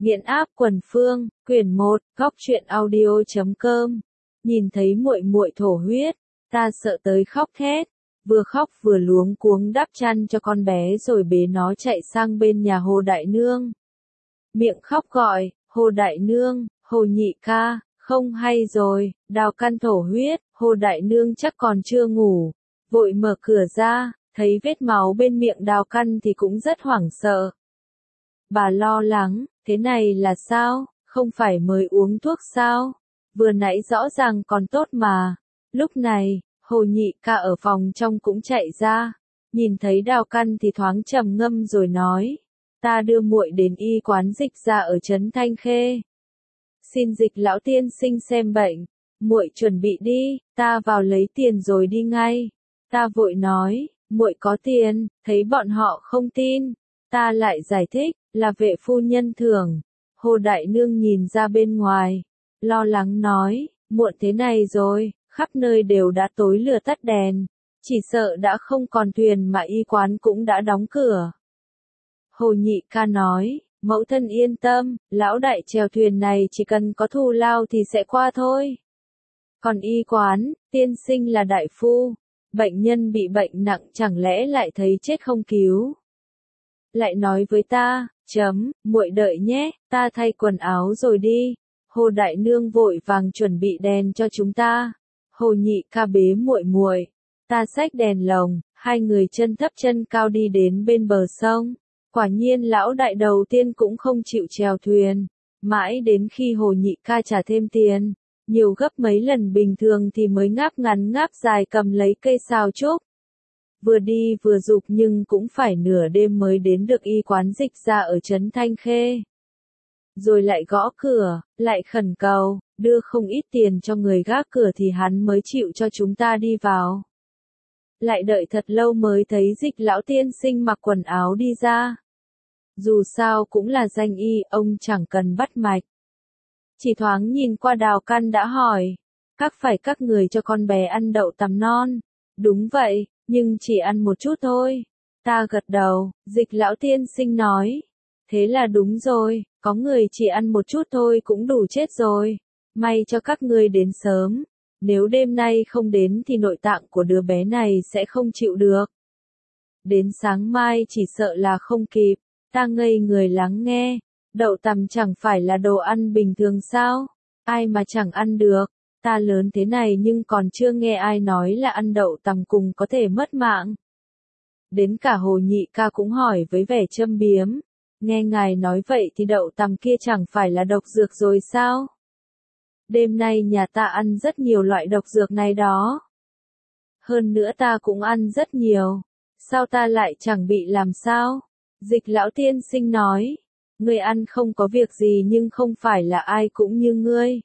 Nghiện áp quần phương, quyển 1, góc truyện audio.com. Nhìn thấy muội muội thổ huyết, ta sợ tới khóc thét, vừa khóc vừa luống cuống đắp chăn cho con bé rồi bế nó chạy sang bên nhà Hồ Đại Nương. Miệng khóc gọi, Hồ Đại Nương, Hồ nhị ca, không hay rồi, Đào Căn thổ huyết, Hồ Đại Nương chắc còn chưa ngủ, vội mở cửa ra, thấy vết máu bên miệng Đào Căn thì cũng rất hoảng sợ. Bà lo lắng, thế này là sao, không phải mới uống thuốc sao, vừa nãy rõ ràng còn tốt mà. Lúc này, Hồ nhị ca ở phòng trong cũng chạy ra, nhìn thấy Đào Căn thì thoáng trầm ngâm rồi nói, ta đưa muội đến y quán Dịch Gia ở trấn Thanh Khê. Xin Dịch lão tiên sinh xem bệnh, muội chuẩn bị đi, ta vào lấy tiền rồi đi ngay. Ta vội nói, muội có tiền, thấy bọn họ không tin, ta lại giải thích, là vệ phu nhân thưởng. Hồ Đại Nương nhìn ra bên ngoài, lo lắng nói, muộn thế này rồi, khắp nơi đều đã tối lửa tắt đèn, chỉ sợ đã không còn thuyền mà y quán cũng đã đóng cửa. Hồ nhị ca nói, mẫu thân yên tâm, lão đại chèo thuyền này chỉ cần có thù lao thì sẽ qua thôi. Còn y quán, tiên sinh là đại phu, bệnh nhân bị bệnh nặng chẳng lẽ lại thấy chết không cứu. Lại nói với ta, muội đợi nhé, ta thay quần áo rồi đi. Hồ Đại Nương vội vàng chuẩn bị đèn cho chúng ta. Hồ nhị ca bế muội muội, ta xách đèn lồng, hai người chân thấp chân cao đi đến bên bờ sông. Quả nhiên lão đại đầu tiên cũng không chịu chèo thuyền, mãi đến khi Hồ nhị ca trả thêm tiền, nhiều gấp mấy lần bình thường thì mới ngáp ngắn ngáp dài cầm lấy cây sào trúc. Vừa đi vừa giục nhưng cũng phải nửa đêm mới đến được y quán Dịch Gia ở trấn Thanh Khê. Rồi lại gõ cửa, lại khẩn cầu, đưa không ít tiền cho người gác cửa thì hắn mới chịu cho chúng ta đi vào. Lại đợi thật lâu mới thấy Dịch lão tiên sinh mặc quần áo đi ra. Dù sao cũng là danh y, ông chẳng cần bắt mạch. Chỉ thoáng nhìn qua Đào Căn đã hỏi, các người cho con bé ăn đậu tằm non. Đúng vậy, nhưng chỉ ăn một chút thôi. Ta gật đầu, Dịch lão tiên sinh nói. Thế là đúng rồi, có người chỉ ăn một chút thôi cũng đủ chết rồi. May cho các ngươi đến sớm. Nếu đêm nay không đến thì nội tạng của đứa bé này sẽ không chịu được. Đến sáng mai chỉ sợ là không kịp. Ta ngây người lắng nghe. Đậu tằm chẳng phải là đồ ăn bình thường sao? Ai mà chẳng ăn được. Ta lớn thế này nhưng còn chưa nghe ai nói là ăn đậu tằm cùng có thể mất mạng. Đến cả Hồ nhị ca cũng hỏi với vẻ châm biếm. Nghe ngài nói vậy thì đậu tằm kia chẳng phải là độc dược rồi sao? Đêm nay nhà ta ăn rất nhiều loại độc dược này đó. Hơn nữa ta cũng ăn rất nhiều. Sao ta lại chẳng bị làm sao? Dịch lão tiên sinh nói. Ngươi ăn không có việc gì nhưng không phải là ai cũng như ngươi.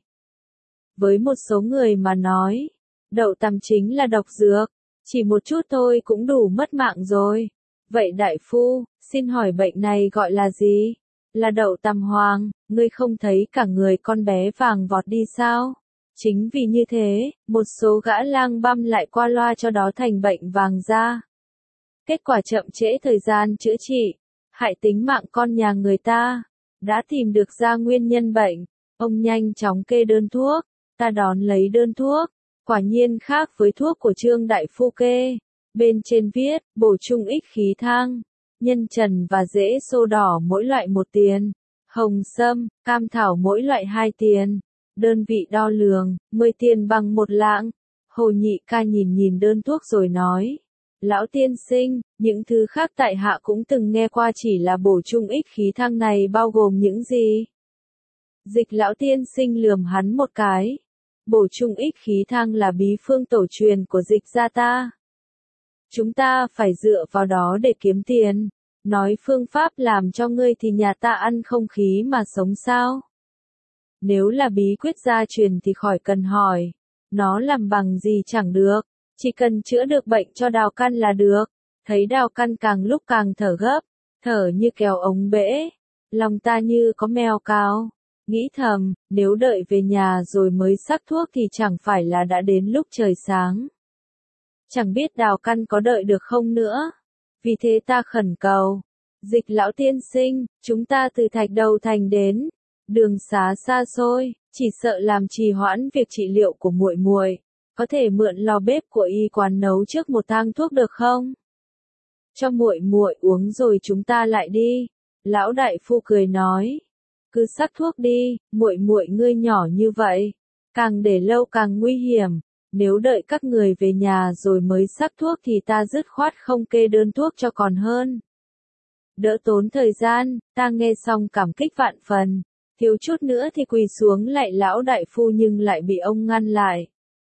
Với một số người mà nói, đậu tằm chính là độc dược, chỉ một chút thôi cũng đủ mất mạng rồi. Vậy đại phu, xin hỏi bệnh này gọi là gì? Là đậu tằm hoàng, ngươi không thấy cả người con bé vàng vọt đi sao? Chính vì như thế, một số gã lang băm lại qua loa cho đó thành bệnh vàng da. Kết quả chậm trễ thời gian chữa trị, hại tính mạng con nhà người ta. Đã tìm được ra nguyên nhân bệnh, ông nhanh chóng kê đơn thuốc. Ta đón lấy đơn thuốc, quả nhiên khác với thuốc của Trương đại phu kê. Bên trên viết, bổ trung ích khí thang, nhân trần và rễ xô đỏ mỗi loại 1 tiền, hồng sâm, cam thảo mỗi loại 2 tiền. Đơn vị đo lường, 10 tiền bằng 1 lạng. Hồ nhị ca nhìn đơn thuốc rồi nói, lão tiên sinh, những thứ khác tại hạ cũng từng nghe qua, chỉ là bổ trung ích khí thang này bao gồm những gì? Dịch lão tiên sinh lườm hắn một cái. Bổ trung ích khí thang là bí phương tổ truyền của Dịch gia ta. Chúng ta phải dựa vào đó để kiếm tiền. Nói phương pháp làm cho ngươi thì nhà ta ăn không khí mà sống sao? Nếu là bí quyết gia truyền thì khỏi cần hỏi. Nó làm bằng gì chẳng được. Chỉ cần chữa được bệnh cho Đào Căn là được. Thấy Đào Căn càng lúc càng thở gấp. Thở như kéo ống bể. Lòng ta như có mèo cào. Nghĩ thầm, nếu đợi về nhà rồi mới sắc thuốc thì chẳng phải là đã đến lúc trời sáng. Chẳng biết Đào Căn có đợi được không nữa. Vì thế ta khẩn cầu, Dịch lão tiên sinh, chúng ta từ Thạch Đầu Thành đến, đường xá xa xôi, chỉ sợ làm trì hoãn việc trị liệu của muội muội, có thể mượn lò bếp của y quán nấu trước một thang thuốc được không? Cho muội muội uống rồi chúng ta lại đi. Lão đại phu cười nói, cứ sắc thuốc đi, muội muội ngươi nhỏ như vậy, càng để lâu càng nguy hiểm, nếu đợi các người về nhà rồi mới sắc thuốc thì ta dứt khoát không kê đơn thuốc cho còn hơn. Đỡ tốn thời gian, ta nghe xong cảm kích vạn phần, thiếu chút nữa thì quỳ xuống lạy lão đại phu nhưng lại bị ông ngăn lại.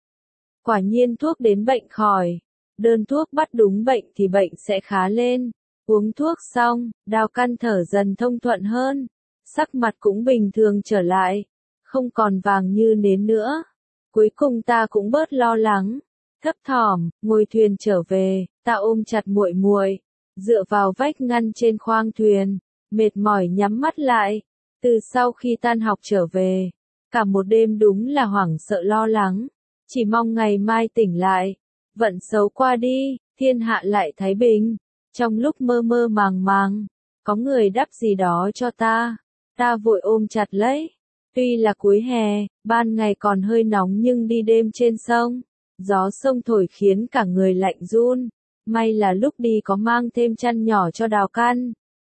Quả nhiên thuốc đến bệnh khỏi, đơn thuốc bắt đúng bệnh thì bệnh sẽ khá lên, uống thuốc xong, Đào Căn thở dần thông thuận hơn, sắc mặt cũng bình thường trở lại, không còn vàng như nến nữa. Cuối cùng ta cũng bớt lo lắng, thấp thỏm, ngồi thuyền trở về, ta ôm chặt muội muội, dựa vào vách ngăn trên khoang thuyền, mệt mỏi nhắm mắt lại. Từ sau khi tan học trở về, cả một đêm đúng là hoảng sợ lo lắng, chỉ mong ngày mai tỉnh lại, vận xấu qua đi, thiên hạ lại thái bình. Trong lúc mơ mơ màng màng, có người đắp gì đó cho ta vội ôm chặt lấy. Tuy là cuối hè, ban ngày còn hơi nóng nhưng đi đêm trên sông, gió sông thổi khiến cả người lạnh run, may là lúc đi có mang thêm chăn nhỏ cho Đào Căn.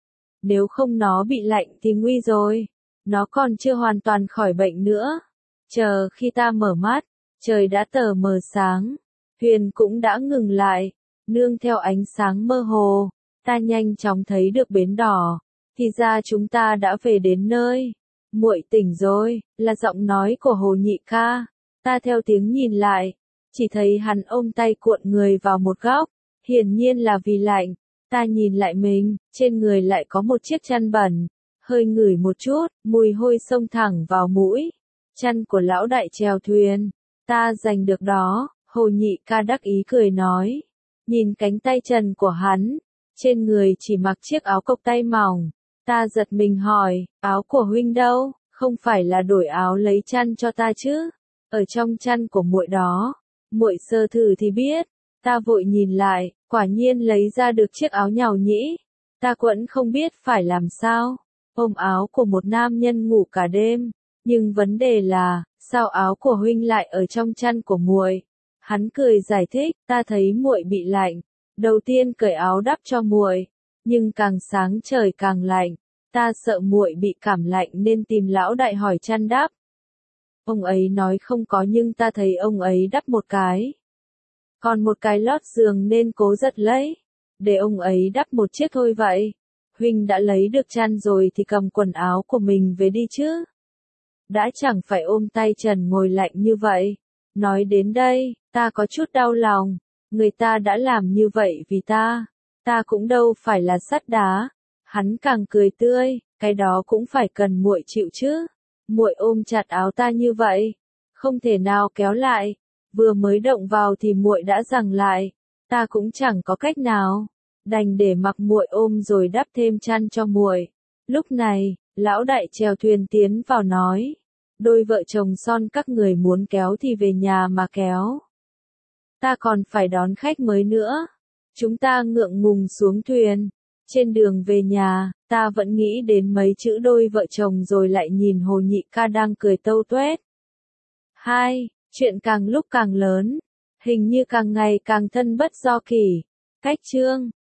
Nếu không nó bị lạnh thì nguy rồi, nó còn chưa hoàn toàn khỏi bệnh nữa. Chờ khi ta mở mắt, trời đã tờ mờ sáng, thuyền cũng đã ngừng lại, nương theo ánh sáng mơ hồ, ta nhanh chóng thấy được bến đỏ, thì ra chúng ta đã về đến nơi. Muội tỉnh rồi, là giọng nói của Hồ Nhị ca. Ta theo tiếng nhìn lại, chỉ thấy hắn ôm tay cuộn người vào một góc, hiển nhiên là vì lạnh. Ta nhìn lại mình, trên người lại có một chiếc chăn bẩn, hơi ngửi một chút, mùi hôi xông thẳng vào mũi. Chăn của lão đại chèo thuyền, ta giành được đó. Hồ Nhị ca đắc ý cười nói, nhìn cánh tay trần của hắn, trên người chỉ mặc chiếc áo cộc tay mỏng. Ta giật mình hỏi, áo của huynh đâu, không phải là đổi áo lấy chăn cho ta chứ? Ở trong chăn của muội đó, muội sờ thử thì biết. Ta vội nhìn lại, quả nhiên lấy ra được chiếc áo nhàu nhĩ. Ta quẫn không biết phải làm sao, ôm áo của một nam nhân ngủ cả đêm, nhưng vấn đề là, sao áo của huynh lại ở trong chăn của muội? Hắn cười giải thích, ta thấy muội bị lạnh, đầu tiên cởi áo đắp cho muội, nhưng càng sáng trời càng lạnh, ta sợ muội bị cảm lạnh nên tìm lão đại hỏi chăn đắp. Ông ấy nói không có nhưng ta thấy ông ấy đắp một cái, còn một cái lót giường nên cố giật lấy, để ông ấy đắp một chiếc thôi vậy. Huynh đã lấy được chăn rồi thì cầm quần áo của mình về đi chứ. Đã chẳng phải ôm tay trần ngồi lạnh như vậy. Nói đến đây, ta có chút đau lòng, người ta đã làm như vậy vì ta cũng đâu phải là sắt đá. Hắn càng cười tươi, cái đó cũng phải cần muội chịu chứ. Muội ôm chặt áo ta như vậy, không thể nào kéo lại, vừa mới động vào thì muội đã giằng lại, ta cũng chẳng có cách nào, đành để mặc muội ôm rồi đắp thêm chăn cho muội. Lúc này, lão đại chèo thuyền tiến vào nói, đôi vợ chồng son các người muốn kéo thì về nhà mà kéo. Ta còn phải đón khách mới nữa. Chúng ta ngượng ngùng xuống thuyền. Trên đường về nhà, ta vẫn nghĩ đến mấy chữ đôi vợ chồng rồi lại nhìn Hồ Nhị ca đang cười tâu tuét. 2. Chuyện càng lúc càng lớn. Hình như càng ngày càng thân bất do kỷ. Cách chương